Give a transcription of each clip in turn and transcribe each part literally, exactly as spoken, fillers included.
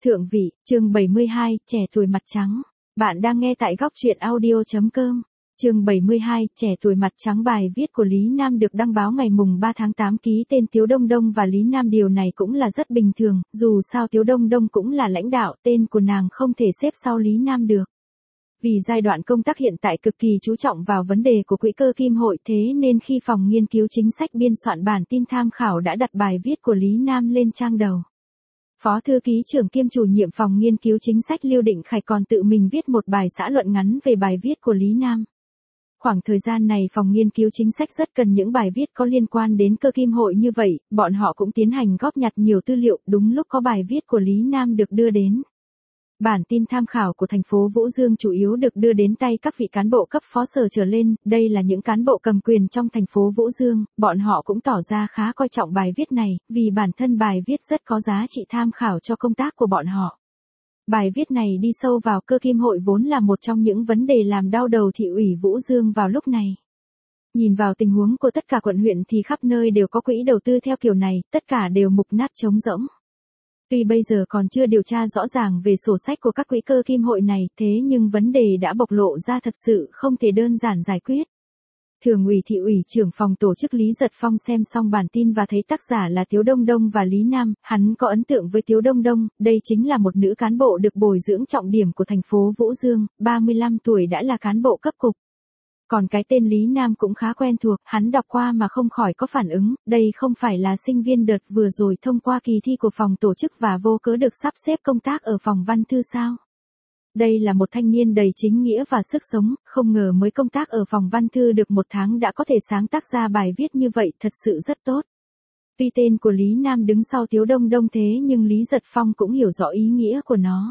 Thượng vị, chương bảy mươi hai, trẻ tuổi mặt trắng. Bạn đang nghe tại góc truyện audio.com. Chương bảy mươi hai, trẻ tuổi mặt trắng. Bài viết của Lý Nam được đăng báo ngày mùng ba tháng tám, ký tên Tiếu Đông Đông và Lý Nam. Điều này cũng là rất bình thường, dù sao Tiếu Đông Đông cũng là lãnh đạo, tên của nàng không thể xếp sau Lý Nam được. Vì giai đoạn công tác hiện tại cực kỳ chú trọng vào vấn đề của quỹ cơ kim hội, thế nên khi phòng nghiên cứu chính sách biên soạn bản tin tham khảo đã đặt bài viết của Lý Nam lên trang đầu. Phó thư ký trưởng kiêm chủ nhiệm phòng nghiên cứu chính sách Lưu Định Khải còn tự mình viết một bài xã luận ngắn về bài viết của Lý Nam. Khoảng thời gian này phòng nghiên cứu chính sách rất cần những bài viết có liên quan đến cơ kim hội như vậy, bọn họ cũng tiến hành góp nhặt nhiều tư liệu, đúng lúc có bài viết của Lý Nam được đưa đến. Bản tin tham khảo của thành phố Vũ Dương chủ yếu được đưa đến tay các vị cán bộ cấp phó sở trở lên, đây là những cán bộ cầm quyền trong thành phố Vũ Dương, bọn họ cũng tỏ ra khá coi trọng bài viết này, vì bản thân bài viết rất có giá trị tham khảo cho công tác của bọn họ. Bài viết này đi sâu vào cơ kim hội vốn là một trong những vấn đề làm đau đầu thị ủy Vũ Dương vào lúc này. Nhìn vào tình huống của tất cả quận huyện thì khắp nơi đều có quỹ đầu tư theo kiểu này, tất cả đều mục nát trống rỗng. Tuy bây giờ còn chưa điều tra rõ ràng về sổ sách của các quỹ cơ kim hội này, thế nhưng vấn đề đã bộc lộ ra thật sự không thể đơn giản giải quyết. Thường ủy thị ủy trưởng phòng tổ chức Lý Giật Phong xem xong bản tin và thấy tác giả là Tiếu Đông Đông và Lý Nam, hắn có ấn tượng với Tiếu Đông Đông, đây chính là một nữ cán bộ được bồi dưỡng trọng điểm của thành phố Vũ Dương, ba mươi lăm tuổi đã là cán bộ cấp cục. Còn cái tên Lý Nam cũng khá quen thuộc, hắn đọc qua mà không khỏi có phản ứng, đây không phải là sinh viên đợt vừa rồi thông qua kỳ thi của phòng tổ chức và vô cớ được sắp xếp công tác ở phòng văn thư sao? Đây là một thanh niên đầy chính nghĩa và sức sống, không ngờ mới công tác ở phòng văn thư được một tháng đã có thể sáng tác ra bài viết như vậy, thật sự rất tốt. Tuy tên của Lý Nam đứng sau Tiếu Đông Đông thế nhưng Lý Giật Phong cũng hiểu rõ ý nghĩa của nó.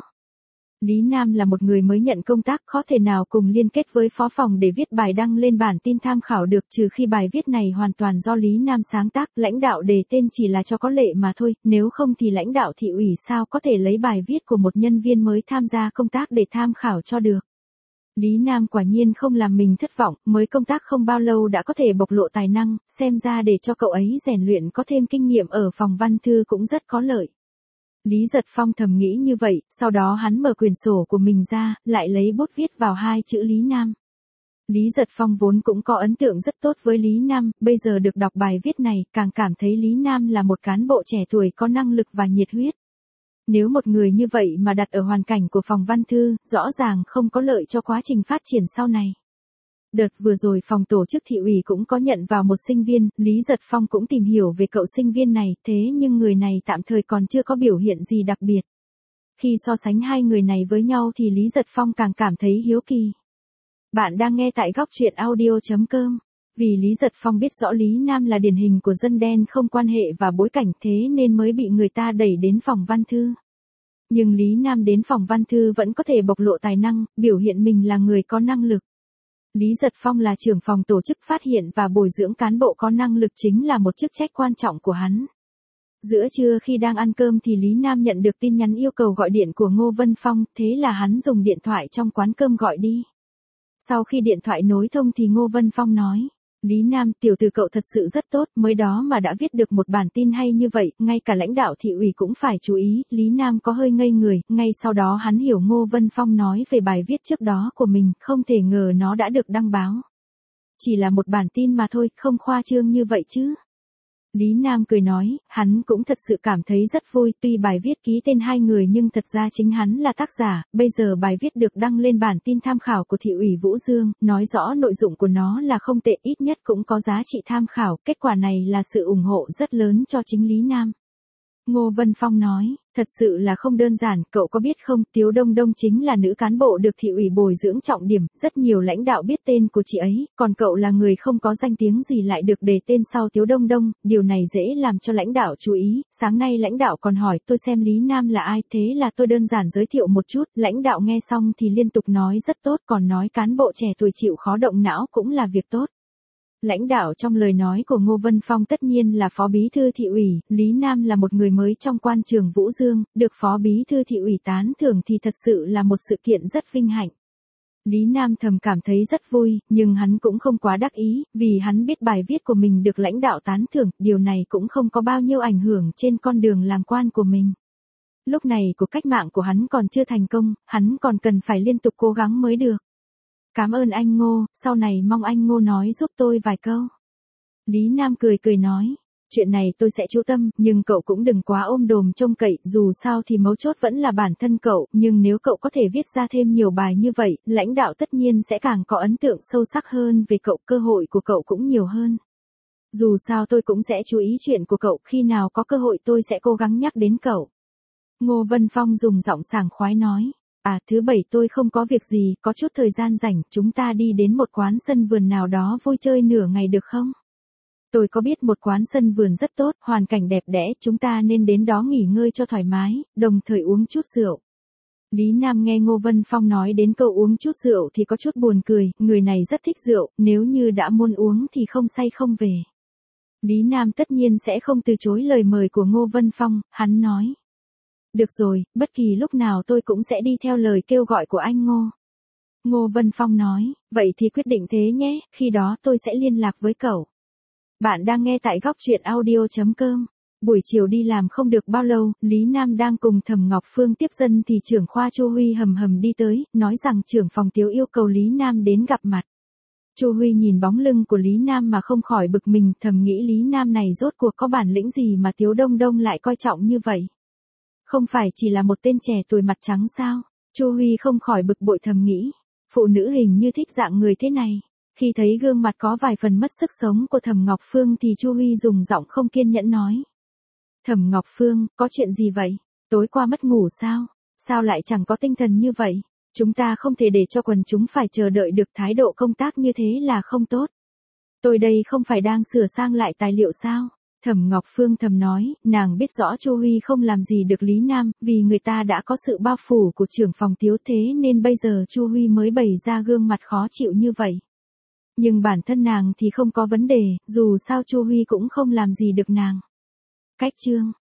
Lý Nam là một người mới nhận công tác, khó thể nào cùng liên kết với phó phòng để viết bài đăng lên bản tin tham khảo được, trừ khi bài viết này hoàn toàn do Lý Nam sáng tác, lãnh đạo đề tên chỉ là cho có lệ mà thôi, nếu không thì lãnh đạo thị ủy sao có thể lấy bài viết của một nhân viên mới tham gia công tác để tham khảo cho được. Lý Nam quả nhiên không làm mình thất vọng, mới công tác không bao lâu đã có thể bộc lộ tài năng, xem ra để cho cậu ấy rèn luyện có thêm kinh nghiệm ở phòng văn thư cũng rất có lợi. Lý Giật Phong thầm nghĩ như vậy, sau đó hắn mở quyển sổ của mình ra, lại lấy bút viết vào hai chữ Lý Nam. Lý Giật Phong vốn cũng có ấn tượng rất tốt với Lý Nam, bây giờ được đọc bài viết này, càng cảm thấy Lý Nam là một cán bộ trẻ tuổi có năng lực và nhiệt huyết. Nếu một người như vậy mà đặt ở hoàn cảnh của phòng văn thư, rõ ràng không có lợi cho quá trình phát triển sau này. Đợt vừa rồi phòng tổ chức thị ủy cũng có nhận vào một sinh viên, Lý Giật Phong cũng tìm hiểu về cậu sinh viên này, thế nhưng người này tạm thời còn chưa có biểu hiện gì đặc biệt. Khi so sánh hai người này với nhau thì Lý Giật Phong càng cảm thấy hiếu kỳ. Bạn đang nghe tại góc truyện audio.com. Vì Lý Giật Phong biết rõ Lý Nam là điển hình của dân đen không quan hệ và bối cảnh, thế nên mới bị người ta đẩy đến phòng văn thư. Nhưng Lý Nam đến phòng văn thư vẫn có thể bộc lộ tài năng, biểu hiện mình là người có năng lực. Lý Giật Phong là trưởng phòng tổ chức, phát hiện và bồi dưỡng cán bộ có năng lực chính là một chức trách quan trọng của hắn. Giữa trưa khi đang ăn cơm thì Lý Nam nhận được tin nhắn yêu cầu gọi điện của Ngô Vân Phong, thế là hắn dùng điện thoại trong quán cơm gọi đi. Sau khi điện thoại nối thông thì Ngô Vân Phong nói, Lý Nam, tiểu tử cậu thật sự rất tốt, mới đó mà đã viết được một bản tin hay như vậy, ngay cả lãnh đạo thị ủy cũng phải chú ý. Lý Nam có hơi ngây người, ngay sau đó hắn hiểu Ngô Vân Phong nói về bài viết trước đó của mình, không thể ngờ nó đã được đăng báo. Chỉ là một bản tin mà thôi, không khoa trương như vậy chứ. Lý Nam cười nói, hắn cũng thật sự cảm thấy rất vui, tuy bài viết ký tên hai người nhưng thật ra chính hắn là tác giả, bây giờ bài viết được đăng lên bản tin tham khảo của thị ủy Vũ Dương, nói rõ nội dụng của nó là không tệ, ít nhất cũng có giá trị tham khảo, kết quả này là sự ủng hộ rất lớn cho chính Lý Nam. Ngô Vân Phong nói, thật sự là không đơn giản, cậu có biết không, Tiếu Đông Đông chính là nữ cán bộ được thị ủy bồi dưỡng trọng điểm, rất nhiều lãnh đạo biết tên của chị ấy, còn cậu là người không có danh tiếng gì lại được đề tên sau Tiếu Đông Đông, điều này dễ làm cho lãnh đạo chú ý. Sáng nay lãnh đạo còn hỏi tôi xem Lý Nam là ai, thế là tôi đơn giản giới thiệu một chút, lãnh đạo nghe xong thì liên tục nói rất tốt, còn nói cán bộ trẻ tuổi chịu khó động não cũng là việc tốt. Lãnh đạo trong lời nói của Ngô Vân Phong tất nhiên là phó bí thư thị ủy, Lý Nam là một người mới trong quan trường Vũ Dương, được phó bí thư thị ủy tán thưởng thì thật sự là một sự kiện rất vinh hạnh. Lý Nam thầm cảm thấy rất vui, nhưng hắn cũng không quá đắc ý, vì hắn biết bài viết của mình được lãnh đạo tán thưởng, điều này cũng không có bao nhiêu ảnh hưởng trên con đường làm quan của mình. Lúc này cuộc cách mạng của hắn còn chưa thành công, hắn còn cần phải liên tục cố gắng mới được. Cảm ơn anh Ngô, sau này mong anh Ngô nói giúp tôi vài câu. Lý Nam cười cười nói, chuyện này tôi sẽ chú tâm, nhưng cậu cũng đừng quá ôm đồm trông cậy, dù sao thì mấu chốt vẫn là bản thân cậu, nhưng nếu cậu có thể viết ra thêm nhiều bài như vậy, lãnh đạo tất nhiên sẽ càng có ấn tượng sâu sắc hơn về cậu, cơ hội của cậu cũng nhiều hơn. Dù sao tôi cũng sẽ chú ý chuyện của cậu, khi nào có cơ hội tôi sẽ cố gắng nhắc đến cậu. Ngô Vân Phong dùng giọng sảng khoái nói, à thứ bảy tôi không có việc gì, có chút thời gian rảnh, chúng ta đi đến một quán sân vườn nào đó vui chơi nửa ngày được không? Tôi có biết một quán sân vườn rất tốt, hoàn cảnh đẹp đẽ, chúng ta nên đến đó nghỉ ngơi cho thoải mái, đồng thời uống chút rượu. Lý Nam nghe Ngô Vân Phong nói đến câu uống chút rượu thì có chút buồn cười, người này rất thích rượu, nếu như đã muốn uống thì không say không về. Lý Nam tất nhiên sẽ không từ chối lời mời của Ngô Vân Phong, hắn nói. Được rồi, bất kỳ lúc nào tôi cũng sẽ đi theo lời kêu gọi của anh Ngô. Ngô Vân Phong nói, vậy thì quyết định thế nhé, khi đó tôi sẽ liên lạc với cậu. Bạn đang nghe tại góc truyện audio chấm com. Buổi chiều đi làm không được bao lâu, Lý Nam đang cùng Thẩm Ngọc Phương tiếp dân thì trưởng khoa Chu Huy hầm hầm đi tới, nói rằng trưởng phòng Tiếu yêu cầu Lý Nam đến gặp mặt. Chu Huy nhìn bóng lưng của Lý Nam mà không khỏi bực mình, thầm nghĩ Lý Nam này rốt cuộc có bản lĩnh gì mà Tiếu Đông Đông lại coi trọng như vậy. Không phải chỉ là một tên trẻ tuổi mặt trắng sao? Chu Huy không khỏi bực bội thầm nghĩ, phụ nữ hình như thích dạng người thế này. Khi thấy gương mặt có vài phần mất sức sống của Thẩm Ngọc Phương thì Chu Huy dùng giọng không kiên nhẫn nói. Thẩm Ngọc Phương, có chuyện gì vậy? Tối qua mất ngủ sao? Sao lại chẳng có tinh thần như vậy? Chúng ta không thể để cho quần chúng phải chờ đợi được, thái độ công tác như thế là không tốt. Tôi đây không phải đang sửa sang lại tài liệu sao? Thẩm Ngọc Phương thầm nói, nàng biết rõ Chu Huy không làm gì được Lý Nam, vì người ta đã có sự bao phủ của trưởng phòng Tiếu thế nên bây giờ Chu Huy mới bày ra gương mặt khó chịu như vậy. Nhưng bản thân nàng thì không có vấn đề, dù sao Chu Huy cũng không làm gì được nàng. Cách chương